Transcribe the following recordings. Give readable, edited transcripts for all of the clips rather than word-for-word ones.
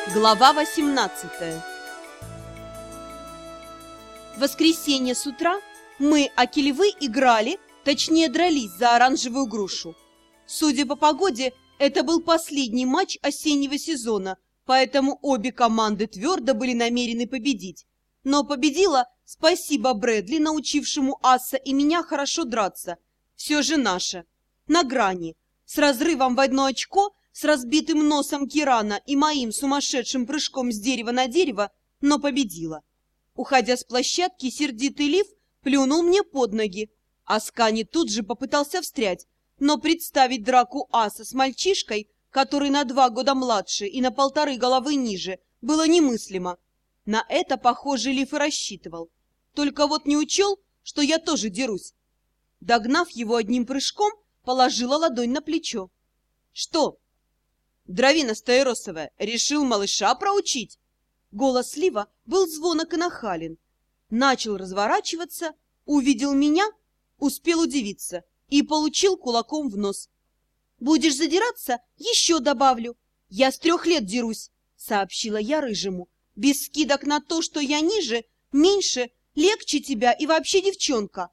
Глава 18. В воскресенье с утра мы, Акелевы, играли, точнее дрались за оранжевую грушу. Судя по погоде, это был последний матч осеннего сезона, поэтому обе команды твердо были намерены победить. Но победила, спасибо Брэдли, научившему Асса и меня хорошо драться, все же наша, на грани, с разрывом в одно очко, с разбитым носом Кирана и моим сумасшедшим прыжком с дерева на дерево, но победила. Уходя с площадки, сердитый Лив плюнул мне под ноги. Аскани тут же попытался встрять, но представить драку Аса с мальчишкой, который на 2 года младше и на 1,5 головы ниже, было немыслимо. На это, похоже, Лив и рассчитывал. Только вот не учел, что я тоже дерусь. Догнав его одним прыжком, положила ладонь на плечо. «Что?» «Дровина стаиросовая, решил малыша проучить?» Голос Лива был звонок и нахален. Начал разворачиваться, увидел меня, успел удивиться и получил кулаком в нос. «Будешь задираться, еще добавлю. Я с 3 лет дерусь», — сообщила я рыжему. «Без скидок на то, что я ниже, меньше, легче тебя и вообще девчонка».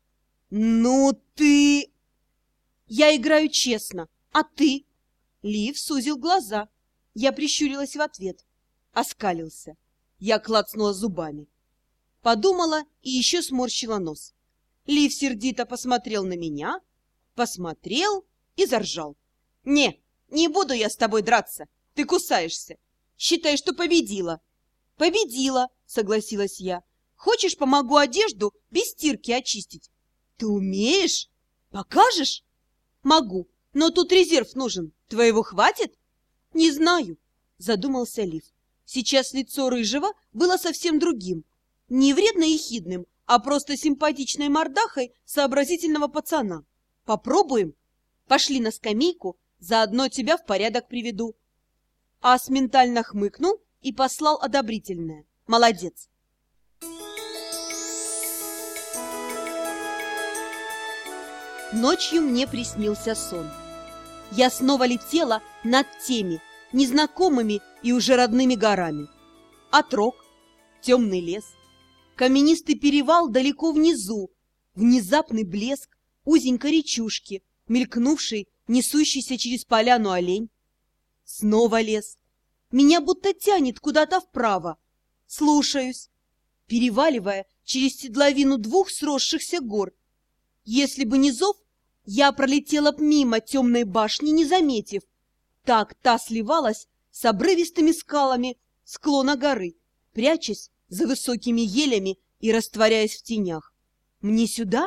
«Ну ты...» «Я играю честно, а ты?» Лив сузил глаза. Я прищурилась в ответ. Оскалился. Я клацнула зубами. Подумала и еще сморщила нос. Лив сердито посмотрел на меня, посмотрел и заржал. Не буду я с тобой драться. Ты кусаешься. Считай, что победила». «Победила», согласилась я. «Хочешь, помогу одежду без стирки очистить?» «Ты умеешь? Покажешь?» «Могу, но тут резерв нужен. Твоего хватит?» «Не знаю», задумался Лив. Сейчас лицо рыжего было совсем другим. Не вредно-ехидным, а просто симпатичной мордахой сообразительного пацана. «Попробуем? Пошли на скамейку, заодно тебя в порядок приведу». Ас ментально хмыкнул и послал одобрительное. «Молодец». Ночью мне приснился сон. Я снова летела над теми незнакомыми и уже родными горами. Отрог, темный лес, каменистый перевал далеко внизу, внезапный блеск узенькой речушки, мелькнувший, несущийся через поляну олень. Снова лес. Меня будто тянет куда-то вправо. Слушаюсь, переваливая через седловину 2 сросшихся гор. Если бы не зов, я пролетела б мимо темной башни, не заметив. Так та сливалась с обрывистыми скалами склона горы, прячась за высокими елями и растворяясь в тенях. Мне сюда?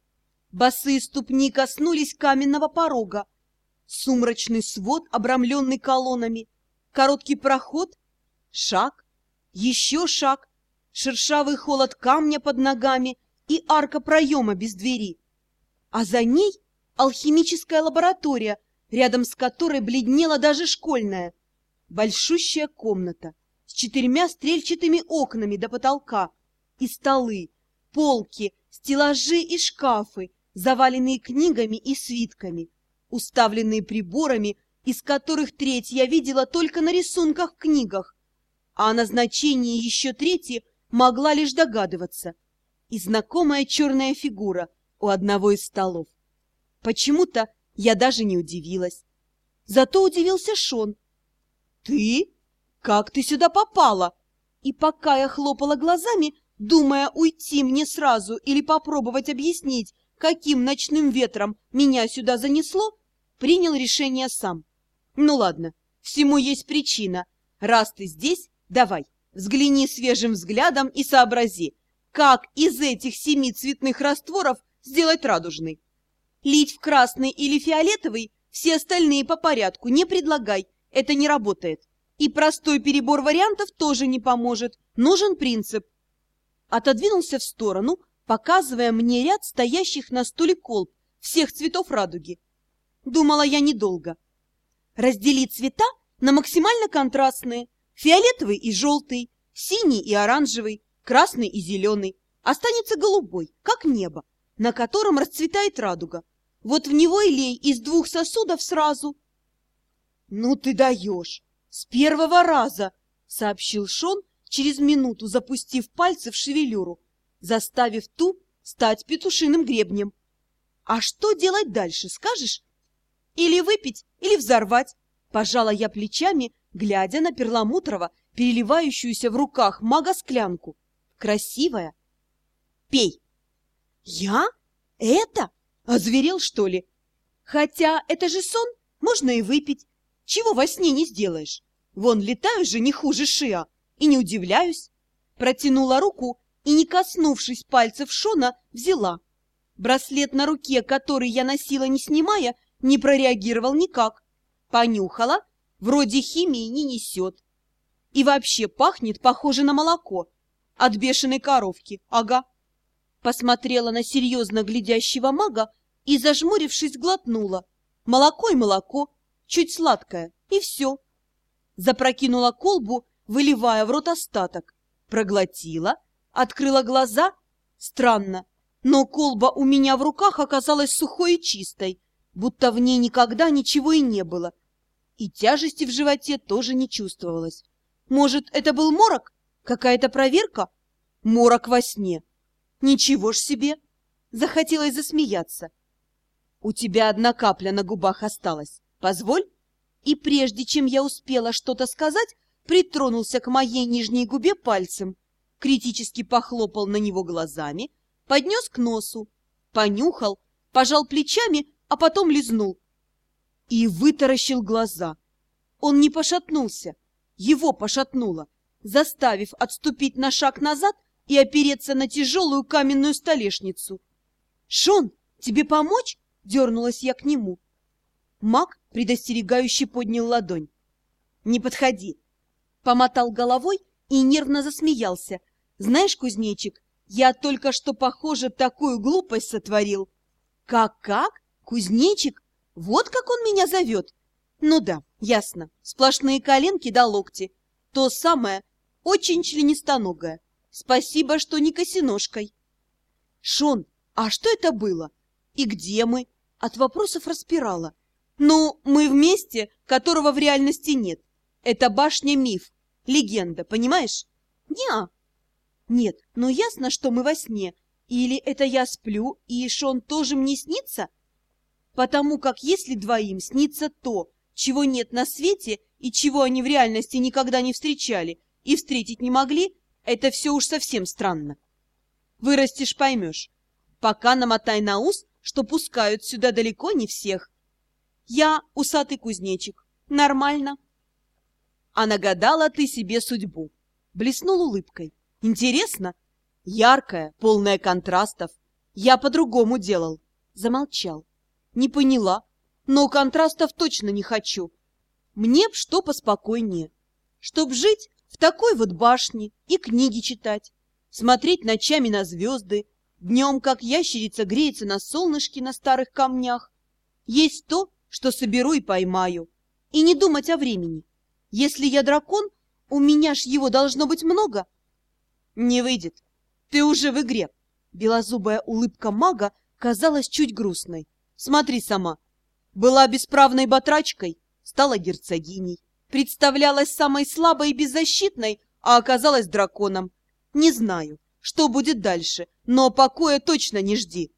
Босые ступни коснулись каменного порога. Сумрачный свод, обрамленный колоннами. Короткий проход. Шаг. Еще шаг. Шершавый холод камня под ногами и арка проема без двери. А за ней алхимическая лаборатория, рядом с которой бледнела даже школьная. Большущая комната с 4 стрельчатыми окнами до потолка. И столы, полки, стеллажи и шкафы, заваленные книгами и свитками, уставленные приборами, из которых 1/3 я видела только на рисунках в книгах, а о назначении еще 1/3 могла лишь догадываться. И знакомая черная фигура у одного из столов. Почему-то я даже не удивилась. Зато удивился Шон. «Ты? Как ты сюда попала?» И пока я хлопала глазами, думая, уйти мне сразу или попробовать объяснить, каким ночным ветром меня сюда занесло, принял решение сам. «Ну ладно, всему есть причина. Раз ты здесь, давай, взгляни свежим взглядом и сообрази, как из этих 7 цветных растворов сделать радужный. Лить в красный или фиолетовый, все остальные по порядку не предлагай, это не работает. И простой перебор вариантов тоже не поможет, нужен принцип». Отодвинулся в сторону, показывая мне ряд стоящих на стуле колб всех цветов радуги. Думала я недолго. Раздели цвета на максимально контрастные: фиолетовый и желтый, синий и оранжевый, красный и зеленый. Останется голубой, как небо, на котором расцветает радуга. Вот в него и лей из 2 сосудов сразу. «Ну ты даешь!» С первого раза, сообщил Шон, через минуту запустив пальцы в шевелюру, заставив ту стать петушиным гребнем. А что делать дальше, скажешь? Или выпить, или взорвать. Пожала я плечами, глядя на перламутрово, переливающуюся в руках мага склянку. Красивая. Пей. Я? Это? Озверел, что ли? Хотя это же сон, можно и выпить. Чего во сне не сделаешь? Вон летаю же не хуже Шиа, и не удивляюсь. Протянула руку и, не коснувшись пальцев Шона, взяла. Браслет на руке, который я носила не снимая, не прореагировал никак. Понюхала, вроде химии не несет. И вообще пахнет похоже на молоко. От бешеной коровки, ага. Посмотрела на серьезно глядящего мага и, зажмурившись, глотнула. Молоко и молоко, чуть сладкое, и все. Запрокинула колбу, выливая в рот остаток. Проглотила, открыла глаза. Странно, но колба у меня в руках оказалась сухой и чистой, будто в ней никогда ничего и не было. И тяжести в животе тоже не чувствовалось. Может, это был морок? Какая-то проверка? Морок во сне. Ничего ж себе! Захотелось засмеяться. У тебя одна капля на губах осталась. Позволь? И прежде чем я успела что-то сказать, притронулся к моей нижней губе пальцем, критически похлопал на него глазами, поднес к носу, понюхал, пожал плечами, а потом лизнул. И вытаращил глаза. Он не пошатнулся, его пошатнуло, заставив отступить на шаг назад и опереться на тяжелую каменную столешницу. «Шон, тебе помочь?» — дернулась я к нему. Маг предостерегающе поднял ладонь. «Не подходи!» Помотал головой и нервно засмеялся. «Знаешь, кузнечик, я только что, похоже, такую глупость сотворил». «Как? Кузнечик? Вот как он меня зовет?» «Ну да, ясно. Сплошные коленки до локти. То самое, очень членистоногое. Спасибо, что не косиножкой». «Шон, а что это было? И где мы?» От вопросов распирала. «Ну, мы вместе, которого в реальности нет. Это башня-миф, легенда, понимаешь?» «Не-а». «Нет, но ясно, что мы во сне. Или это я сплю, и Шон тоже мне снится?» «Потому как если двоим снится то, чего нет на свете и чего они в реальности никогда не встречали и встретить не могли, это все уж совсем странно. Вырастешь, поймешь. Пока намотай на ус, что пускают сюда далеко не всех. Я усатый кузнечик. Нормально». «А нагадала ты себе судьбу». Блеснул улыбкой. «Интересно? Яркая, полная контрастов. Я по-другому делал». Замолчал. «Не поняла, но контрастов точно не хочу. Мне б что поспокойнее. Чтоб жить в такой вот башне и книги читать, смотреть ночами на звезды, днем, как ящерица греется на солнышке на старых камнях. Есть то, что соберу и поймаю. И не думать о времени. Если я дракон, у меня ж его должно быть много». «Не выйдет. Ты уже в игре». Белозубая улыбка мага казалась чуть грустной. «Смотри сама. Была бесправной батрачкой, стала герцогиней. Представлялась самой слабой и беззащитной, а оказалась драконом. Не знаю, что будет дальше, но покоя точно не жди».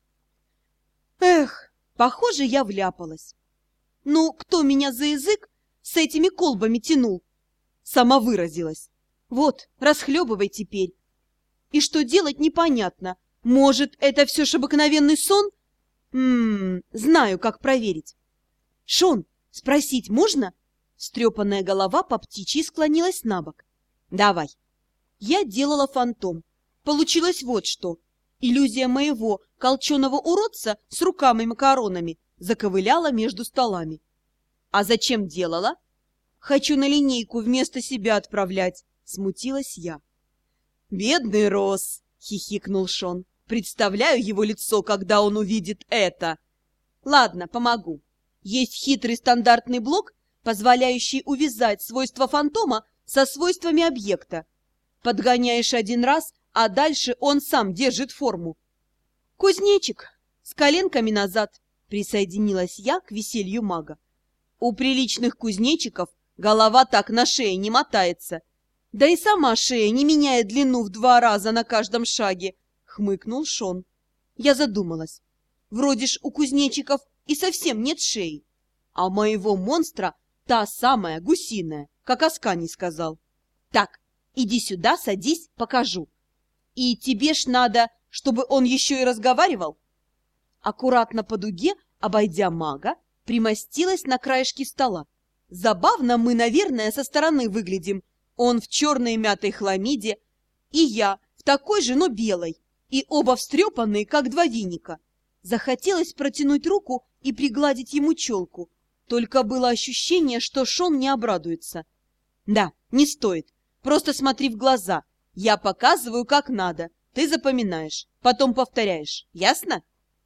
Эх, похоже, я вляпалась. Ну, кто меня за язык с этими колбами тянул? Сама выразилась. Вот, расхлебывай теперь. И что делать, непонятно. Может, это все ж обыкновенный сон? Знаю, как проверить. «Шон, спросить можно?» Стрепанная голова по птичьи склонилась на бок. «Давай». Я делала фантом. Получилось вот что. Иллюзия моего колченого уродца с руками-макаронами заковыляла между столами. «А зачем делала?» «Хочу на линейку вместо себя отправлять», — смутилась я. «Бедный Рос!» — хихикнул Шон. «Представляю его лицо, когда он увидит это!» «Ладно, помогу. Есть хитрый стандартный блок, позволяющий увязать свойства фантома со свойствами объекта. Подгоняешь один раз, а дальше он сам держит форму». «Кузнечик, с коленками назад!» — присоединилась я к веселью мага. «У приличных кузнечиков Голова так на шее не мотается. Да и сама шея не меняет длину в 2 раза на каждом шаге, хмыкнул Шон. Я задумалась. Вроде ж у кузнечиков и совсем нет шеи. А у моего монстра та самая гусиная, как Асканий сказал. Так, иди сюда, садись, покажу. И тебе ж надо, чтобы он еще и разговаривал. Аккуратно по дуге, обойдя мага, примостилась на краешке стола. Забавно мы, наверное, со стороны выглядим. Он в черной мятой хламиде, и я в такой же, но белой, и оба встрепанные, как 2 виника. Захотелось протянуть руку и пригладить ему челку, только было ощущение, что Шон не обрадуется. Да, не стоит, просто смотри в глаза. Я показываю, как надо, ты запоминаешь, потом повторяешь. Ясно?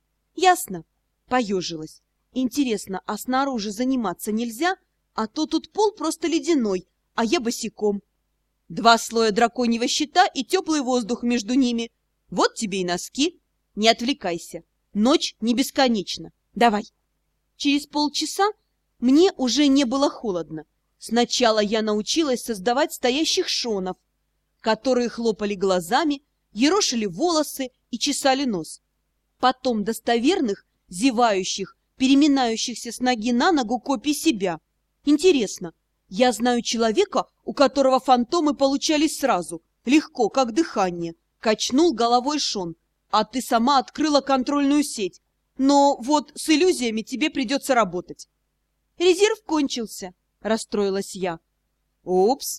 Ясно. Поежилась. Интересно, а снаружи заниматься нельзя? А то тут пол просто ледяной, а я босиком. 2 слоя драконьего щита и теплый воздух между ними. Вот тебе и носки. Не отвлекайся. Ночь не бесконечна. Давай. Через полчаса мне уже не было холодно. Сначала я научилась создавать стоящих шонов, которые хлопали глазами, ерошили волосы и чесали нос. Потом достоверных, зевающих, переминающихся с ноги на ногу копий себя. Интересно, я знаю человека, у которого фантомы получались сразу, легко, как дыхание. Качнул головой Шон. А ты сама открыла контрольную сеть. Но вот с иллюзиями тебе придется работать. Резерв кончился, расстроилась я. Упс.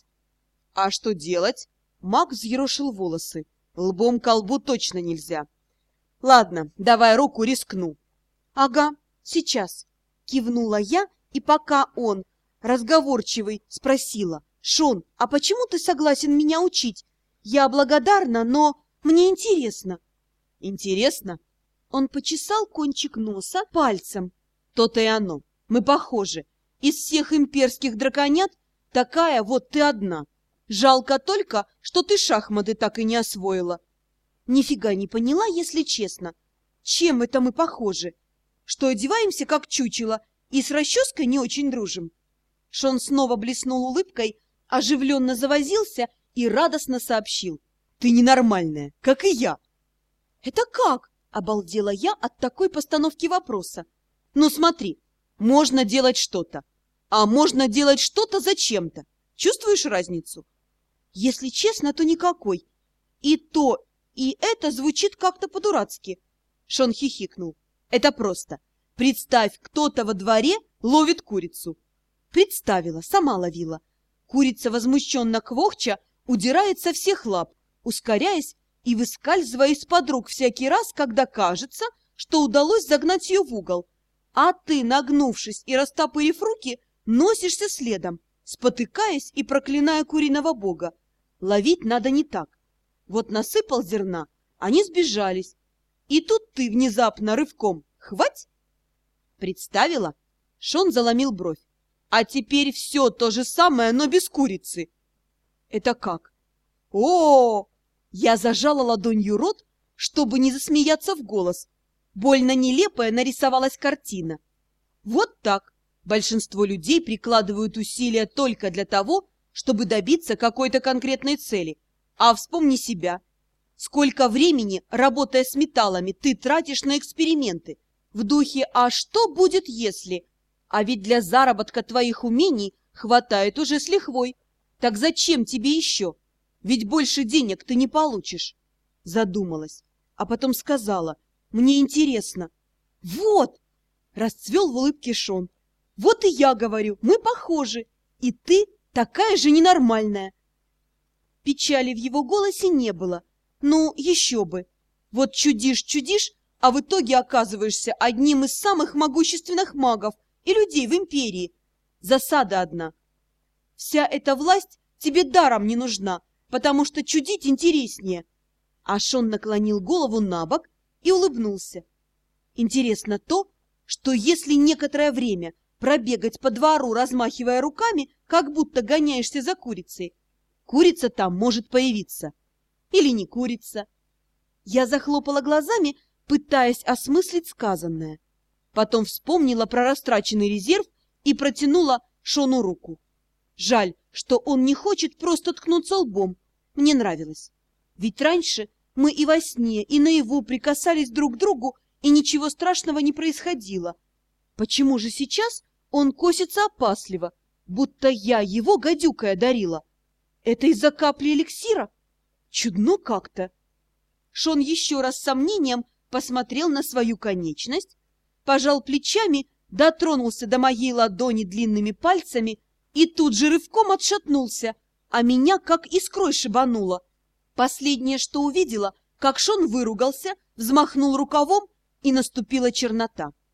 А что делать? Маг взъерошил волосы. Лбом к лбу точно нельзя. Ладно, давай руку, рискну. Ага, сейчас. Кивнула я, и пока он, разговорчивый, спросила. Шон, а почему ты согласен меня учить? Я благодарна, но мне интересно. Интересно? Он почесал кончик носа пальцем. То-то и оно. Мы похожи. Из всех имперских драконят такая вот ты одна. Жалко только, что ты шахматы так и не освоила. Нифига не поняла, если честно. Чем это мы похожи? Что одеваемся как чучело и с расческой не очень дружим. Шон снова блеснул улыбкой, оживленно завозился и радостно сообщил. Ты ненормальная, как и я. Это как? Обалдела я от такой постановки вопроса. Ну смотри, можно делать что-то, а можно делать что-то зачем-то. Чувствуешь разницу? Если честно, то никакой. И то, и это звучит как-то по-дурацки. Шон хихикнул. Это просто. Представь, кто-то во дворе ловит курицу. Представила, сама ловила. Курица, возмущенно квохча, удирает со всех лап, ускоряясь и выскальзывая из-под рук всякий раз, когда кажется, что удалось загнать ее в угол. А ты, нагнувшись и растопырив руки, носишься следом, спотыкаясь и проклиная куриного бога. Ловить надо не так. Вот насыпал зерна, они сбежались. И тут ты внезапно рывком хвать. Представила? Шон заломил бровь. А теперь все то же самое, но без курицы. Это как? О! Я зажала ладонью рот, чтобы не засмеяться в голос. Больно нелепая нарисовалась картина. Вот так. Большинство людей прикладывают усилия только для того, чтобы добиться какой-то конкретной цели. А вспомни себя. Сколько времени, работая с металлами, ты тратишь на эксперименты? В духе «а что будет, если...» А ведь для заработка твоих умений хватает уже с лихвой. Так зачем тебе еще? Ведь больше денег ты не получишь. Задумалась, а потом сказала, мне интересно. Вот! Расцвел в улыбке Шон. Вот и я говорю, мы похожи. И ты такая же ненормальная. Печали в его голосе не было. Ну, еще бы. Вот чудишь, а в итоге оказываешься одним из самых могущественных магов и людей в империи. Засада одна. Вся эта власть тебе даром не нужна, потому что чудить интереснее. А Шон наклонил голову на бок и улыбнулся. Интересно то, что если некоторое время пробегать по двору, размахивая руками, как будто гоняешься за курицей, курица там может появиться. Или не курица. Я захлопала глазами, пытаясь осмыслить сказанное. Потом вспомнила про растраченный резерв и протянула Шону руку. Жаль, что он не хочет просто ткнуться лбом. Мне нравилось. Ведь раньше мы и во сне, и наяву прикасались друг к другу, и ничего страшного не происходило. Почему же сейчас он косится опасливо, будто я его гадюкой одарила? Это из-за капли эликсира? Чудно как-то. Шон еще раз с сомнением посмотрел на свою конечность, пожал плечами, дотронулся до моей ладони длинными пальцами и тут же рывком отшатнулся, а меня как искрой шибануло. Последнее, что увидела, как Шон выругался, взмахнул рукавом, и наступила чернота.